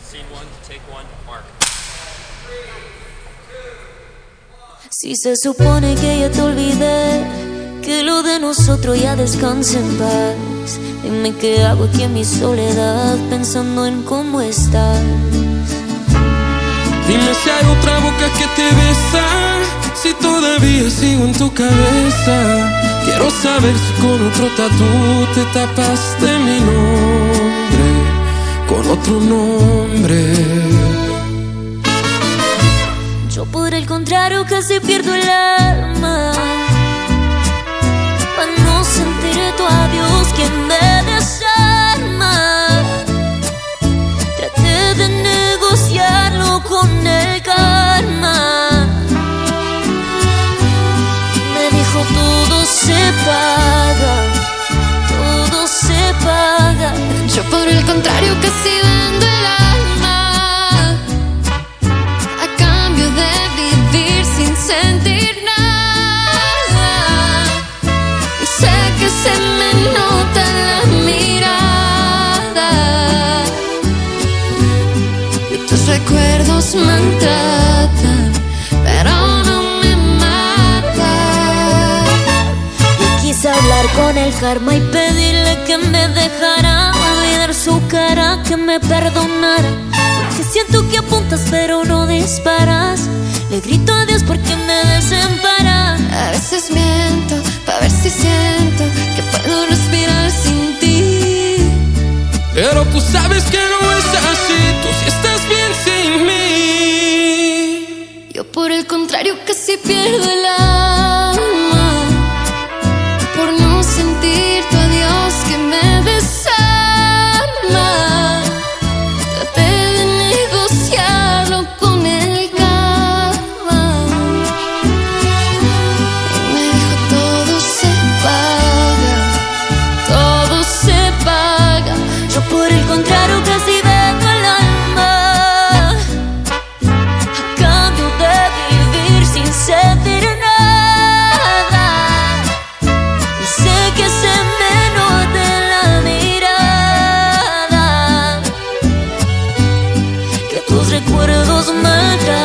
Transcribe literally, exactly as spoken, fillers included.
Scene one, take one, mark. Si se supone que ya te olvidé, que lo de nosotros ya descanse en paz, dime qué hago aquí en mi soledad, pensando en cómo estás. Dime si hay otra boca que te besa, si todavía sigo en tu cabeza. Quiero saber si con otro tatú te tapaste mi nombre, con otro nombre. Yo por el contrario casi pierdo el alma, para no sentir tu adiós que me desarma. Traté de negociarlo con el karma, me dijo todo se paga, todo se paga. Yo por el contrario casi vendo el alma a cambio de vivir sin sentir nada. Y sé que se me nota en la mirada, y tus recuerdos maltratan, pero no me matan. Yo quise hablar con el karma y pedirle que me dejara olvidar su cara, que me perdonara, porque siento que apuntas pero no disparas. Le grito a Dios porque me desampara. A veces miento para ver si siento que puedo respirar sin ti, Pero tú sabes que no es así, tú sí estás bien sin mí. yo por el contrario casi pierdo el alma por no sentir tu adiós que me desarma. Traté de negociarlo con el karma y me dijo todo se paga, todo se paga. Yo por el contrario casi vendo el alma a cambio de vivir sin sentir nada. Y sé que se me nota en la mirada que tus recuerdos maltratan,